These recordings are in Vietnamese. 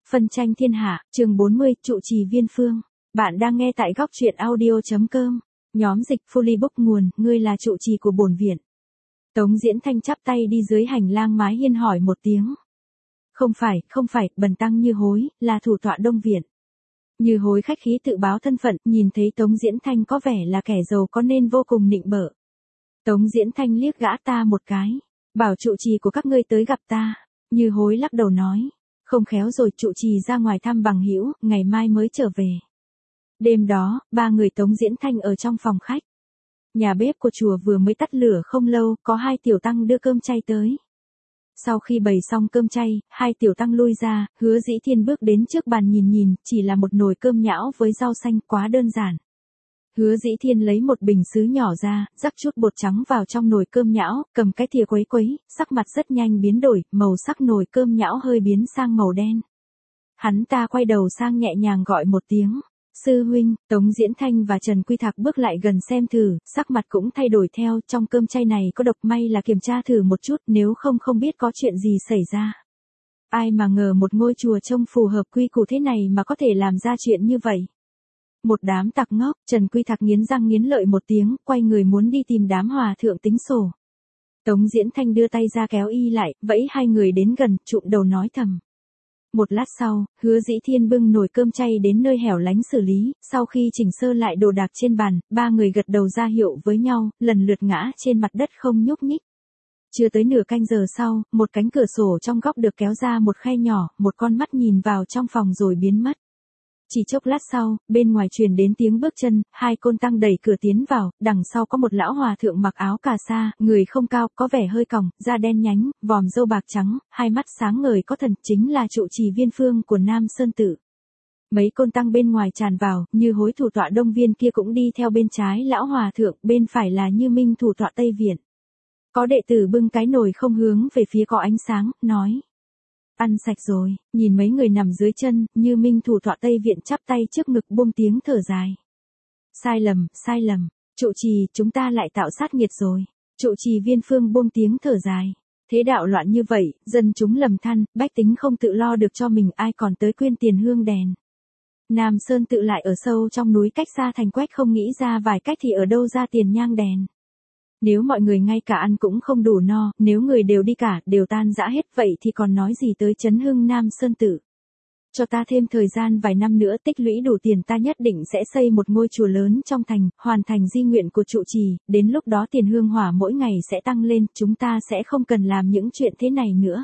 Phân tranh thiên hạ, chương 40, trụ trì Viên Phương. Bạn đang nghe tại góc truyện audio.com. Nhóm dịch Fully Book nguồn, ngươi là trụ trì của bổn viện. Tống Diễn Thanh chắp tay đi dưới hành lang mái hiên hỏi một tiếng. Không phải, bần tăng Như Hối, là thủ tọa Đông Viện. Như Hối khách khí tự báo thân phận, nhìn thấy Tống Diễn Thanh có vẻ là kẻ giàu có nên vô cùng nịnh bợ. Tống Diễn Thanh liếc gã ta một cái, bảo trụ trì của các ngươi tới gặp ta. Như Hối lắc đầu nói. Không khéo rồi, trụ trì ra ngoài thăm bằng hữu, ngày mai mới trở về. Đêm đó, ba người Tống Diễn Thanh ở trong phòng khách. Nhà bếp của chùa vừa mới tắt lửa không lâu, có hai tiểu tăng đưa cơm chay tới. Sau khi bày xong cơm chay, hai tiểu tăng lui ra, Hứa Dĩ Thiên bước đến trước bàn nhìn, chỉ là một nồi cơm nhão với rau xanh, quá đơn giản. Hứa Dĩ Thiên lấy một bình sứ nhỏ ra, rắc chút bột trắng vào trong nồi cơm nhão, cầm cái thìa quấy, sắc mặt rất nhanh biến đổi, màu sắc nồi cơm nhão hơi biến sang màu đen. Hắn ta quay đầu sang nhẹ nhàng gọi một tiếng, sư huynh. Tống Diễn Thanh và Trần Quy Thạc bước lại gần xem thử, sắc mặt cũng thay đổi theo, trong cơm chay này có độc, may là kiểm tra thử một chút, nếu không biết có chuyện gì xảy ra. Ai mà ngờ một ngôi chùa trông phù hợp quy củ thế này mà có thể làm ra chuyện như vậy. Một đám tặc ngốc. Trần Quy Thạc nghiến răng nghiến lợi một tiếng, quay người muốn đi tìm đám hòa thượng tính sổ. Tống Diễn Thanh đưa tay ra kéo y lại, vẫy hai người đến gần, trụm đầu nói thầm. Một lát sau, Hứa Dĩ Thiên bưng nồi cơm chay đến nơi hẻo lánh xử lý, sau khi chỉnh sơ lại đồ đạc trên bàn, ba người gật đầu ra hiệu với nhau, lần lượt ngã trên mặt đất không nhúc nhích. Chưa tới nửa canh giờ sau, một cánh cửa sổ trong góc được kéo ra một khe nhỏ, một con mắt nhìn vào trong phòng rồi biến mất. Chỉ chốc lát sau, bên ngoài truyền đến tiếng bước chân, hai côn tăng đẩy cửa tiến vào, đằng sau có một lão hòa thượng mặc áo cà sa, người không cao, có vẻ hơi còng, da đen nhánh, vòm râu bạc trắng, hai mắt sáng ngời có thần, chính là trụ trì Viên Phương của Nam Sơn Tự. Mấy côn tăng bên ngoài tràn vào, Như Hối thủ tọa Đông Viên kia cũng đi theo bên trái lão hòa thượng, bên phải là Như Minh thủ tọa Tây Viện. Có đệ tử bưng cái nồi không hướng về phía có ánh sáng, nói. Ăn sạch rồi. Nhìn mấy người nằm dưới chân, Như Minh thủ tọa Tây Viện chắp tay trước ngực buông tiếng thở dài. Sai lầm, trụ trì, chúng ta lại tạo sát nghiệt rồi. Trụ trì Viên Phương buông tiếng thở dài. Thế đạo loạn như vậy, dân chúng lầm than, bách tính không tự lo được cho mình, ai còn tới quyên tiền hương đèn. Nam Sơn Tự lại ở sâu trong núi, cách xa thành quách, không nghĩ ra vài cách thì ở đâu ra tiền nhang đèn. Nếu mọi người ngay cả ăn cũng không đủ no, nếu người đều đi cả, đều tan rã hết, vậy thì còn nói gì tới chấn hưng Nam Sơn Tự. Cho ta thêm thời gian vài năm nữa, tích lũy đủ tiền, ta nhất định sẽ xây một ngôi chùa lớn trong thành, hoàn thành di nguyện của trụ trì, đến lúc đó tiền hương hỏa mỗi ngày sẽ tăng lên, chúng ta sẽ không cần làm những chuyện thế này nữa.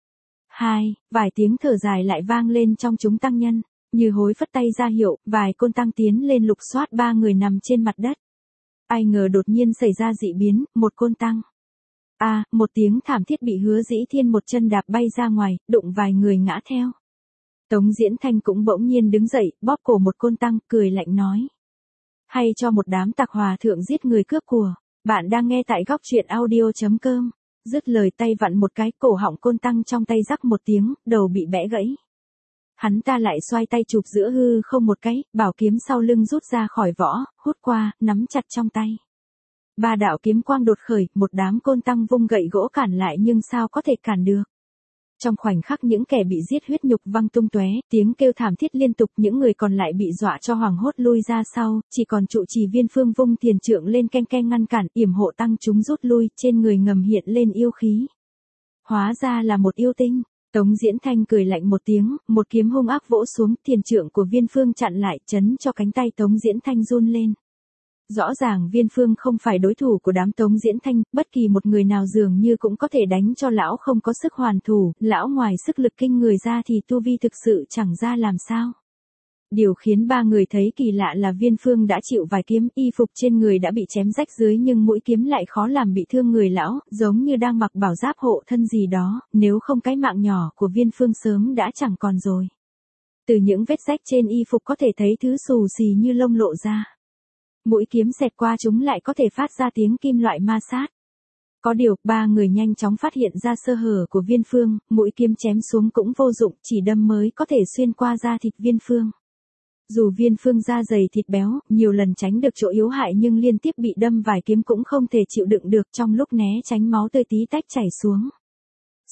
Vài tiếng thở dài lại vang lên trong chúng tăng nhân, Như Hối phất tay ra hiệu, vài côn tăng tiến lên lục soát ba người nằm trên mặt đất. Ai ngờ đột nhiên xảy ra dị biến, một côn tăng. Một tiếng thảm thiết bị Hứa Dĩ Thiên một chân đạp bay ra ngoài, đụng vài người ngã theo. Tống Diễn Thanh cũng bỗng nhiên đứng dậy, bóp cổ một côn tăng, cười lạnh nói. Hay cho một đám tặc hòa thượng giết người cướp của. Bạn đang nghe tại góc truyện audio.com. Dứt lời tay vặn một cái, cổ họng côn tăng trong tay rắc một tiếng, đầu bị bẽ gãy. Hắn ta lại xoay tay chụp giữa hư không một cái, bảo kiếm sau lưng rút ra khỏi vỏ, hút qua, nắm chặt trong tay. Ba đạo kiếm quang đột khởi, một đám côn tăng vung gậy gỗ cản lại nhưng sao có thể cản được. Trong khoảnh khắc những kẻ bị giết huyết nhục văng tung tóe, tiếng kêu thảm thiết liên tục, những người còn lại bị dọa cho hoảng hốt lui ra sau, chỉ còn trụ trì Viên Phương vung thiền trượng lên keng ngăn cản, yểm hộ tăng chúng rút lui, trên người ngầm hiện lên yêu khí. Hóa ra là một yêu tinh. Tống Diễn Thanh cười lạnh một tiếng, một kiếm hung ác vỗ xuống, thiền trượng của Viên Phương chặn lại, chấn cho cánh tay Tống Diễn Thanh run lên. Rõ ràng Viên Phương không phải đối thủ của đám Tống Diễn Thanh, bất kỳ một người nào dường như cũng có thể đánh cho lão không có sức hoàn thủ, lão ngoài sức lực kinh người ra thì tu vi thực sự chẳng ra làm sao. Điều khiến ba người thấy kỳ lạ là Viên Phương đã chịu vài kiếm, y phục trên người đã bị chém rách dưới nhưng mũi kiếm lại khó làm bị thương người lão, giống như đang mặc bảo giáp hộ thân gì đó, nếu không cái mạng nhỏ của Viên Phương sớm đã chẳng còn rồi. Từ những vết rách trên y phục có thể thấy thứ xù xì như lông lộ ra. Mũi kiếm xẹt qua chúng lại có thể phát ra tiếng kim loại ma sát. Có điều, ba người nhanh chóng phát hiện ra sơ hở của Viên Phương, mũi kiếm chém xuống cũng vô dụng, chỉ đâm mới có thể xuyên qua da thịt Viên Phương. Dù Viên Phương da dày thịt béo, nhiều lần tránh được chỗ yếu hại nhưng liên tiếp bị đâm vài kiếm cũng không thể chịu đựng được, trong lúc né tránh máu tươi tí tách chảy xuống.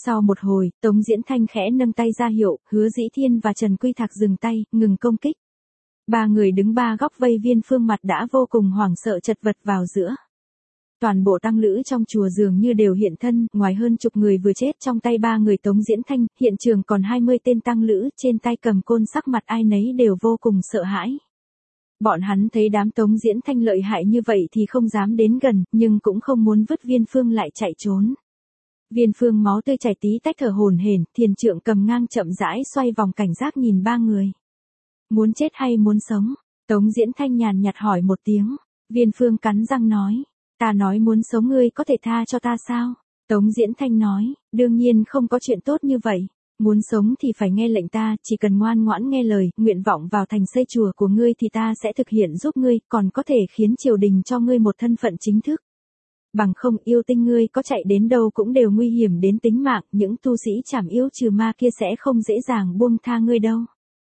Sau một hồi, Tống Diễn Thanh khẽ nâng tay ra hiệu, Hứa Dĩ Thiên và Trần Quy Thạc dừng tay, ngừng công kích. Ba người đứng ba góc vây Viên Phương mặt đã vô cùng hoảng sợ chật vật vào giữa. Toàn bộ tăng lữ trong chùa dường như đều hiện thân, ngoài hơn chục người vừa chết trong tay ba người Tống Diễn Thanh, hiện trường còn 20 tên tăng lữ, trên tay cầm côn, sắc mặt ai nấy đều vô cùng sợ hãi. Bọn hắn thấy đám Tống Diễn Thanh lợi hại như vậy thì không dám đến gần, nhưng cũng không muốn vứt Viên Phương lại chạy trốn. Viên Phương máu tươi chảy tí tách thở hổn hển, thiền trượng cầm ngang chậm rãi xoay vòng cảnh giác nhìn ba người. Muốn chết hay muốn sống? Tống Diễn Thanh nhàn nhạt hỏi một tiếng. Viên Phương cắn răng nói. Ta nói muốn sống, ngươi có thể tha cho ta sao? Tống Diễn Thanh nói. Đương nhiên không có chuyện tốt như vậy. Muốn sống thì phải nghe lệnh ta, chỉ cần ngoan ngoãn nghe lời, nguyện vọng vào thành xây chùa của ngươi thì ta sẽ thực hiện giúp ngươi, còn có thể khiến triều đình cho ngươi một thân phận chính thức. Bằng không, yêu tinh ngươi có chạy đến đâu cũng đều nguy hiểm đến tính mạng, những tu sĩ trảm yêu trừ ma kia sẽ không dễ dàng buông tha ngươi đâu.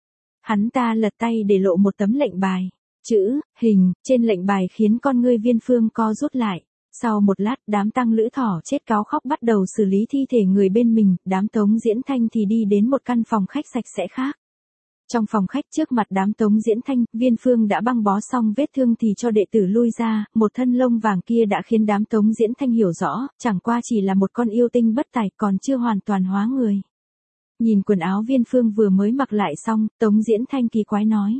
Hắn ta lật tay để lộ một tấm lệnh bài. Chữ, hình, trên lệnh bài khiến con ngươi Viên Phương co rút lại. Sau một lát, đám tăng lữ thỏ chết cáo khóc bắt đầu xử lý thi thể người bên mình, đám Tống Diễn Thanh thì đi đến một căn phòng khách sạch sẽ khác. Trong phòng khách trước mặt đám Tống Diễn Thanh, Viên Phương đã băng bó xong vết thương thì cho đệ tử lui ra, một thân lông vàng kia đã khiến đám Tống Diễn Thanh hiểu rõ, chẳng qua chỉ là một con yêu tinh bất tài còn chưa hoàn toàn hóa người. Nhìn quần áo Viên Phương vừa mới mặc lại xong, Tống Diễn Thanh kỳ quái nói.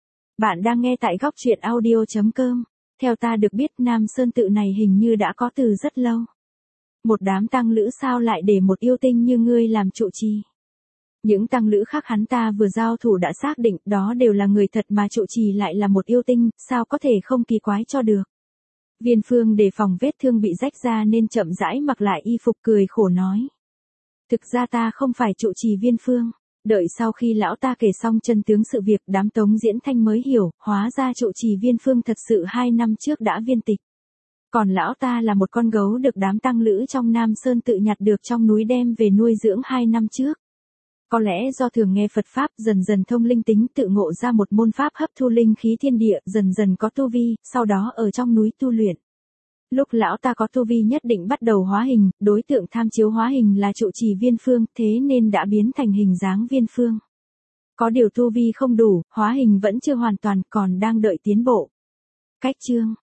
Bạn đang nghe tại góc truyện audio.com. Theo ta được biết Nam Sơn tự này hình như đã có từ rất lâu. Một đám tăng lữ sao lại để một yêu tinh như ngươi làm trụ trì? Những tăng lữ khác hắn ta vừa giao thủ đã xác định đó đều là người thật mà trụ trì lại là một yêu tinh, sao có thể không kỳ quái cho được. Viên Phương đề phòng vết thương bị rách ra nên chậm rãi mặc lại y phục cười khổ nói. Thực ra ta không phải trụ trì Viên Phương. Đợi sau khi lão ta kể xong chân tướng sự việc, đám Tống Diễn Thanh mới hiểu, hóa ra trụ trì Viên Phương thật sự 2 năm trước đã viên tịch. Còn lão ta là một con gấu được đám tăng lữ trong Nam Sơn tự nhặt được trong núi đem về nuôi dưỡng 2 năm trước. Có lẽ do thường nghe Phật Pháp dần dần thông linh tính tự ngộ ra một môn pháp hấp thu linh khí thiên địa, dần dần có tu vi, sau đó ở trong núi tu luyện. Lúc lão ta có tu vi nhất định bắt đầu hóa hình, đối tượng tham chiếu hóa hình là trụ trì Viên Phương, thế nên đã biến thành hình dáng Viên Phương. Có điều tu vi không đủ, hóa hình vẫn chưa hoàn toàn, còn đang đợi tiến bộ. Cách chương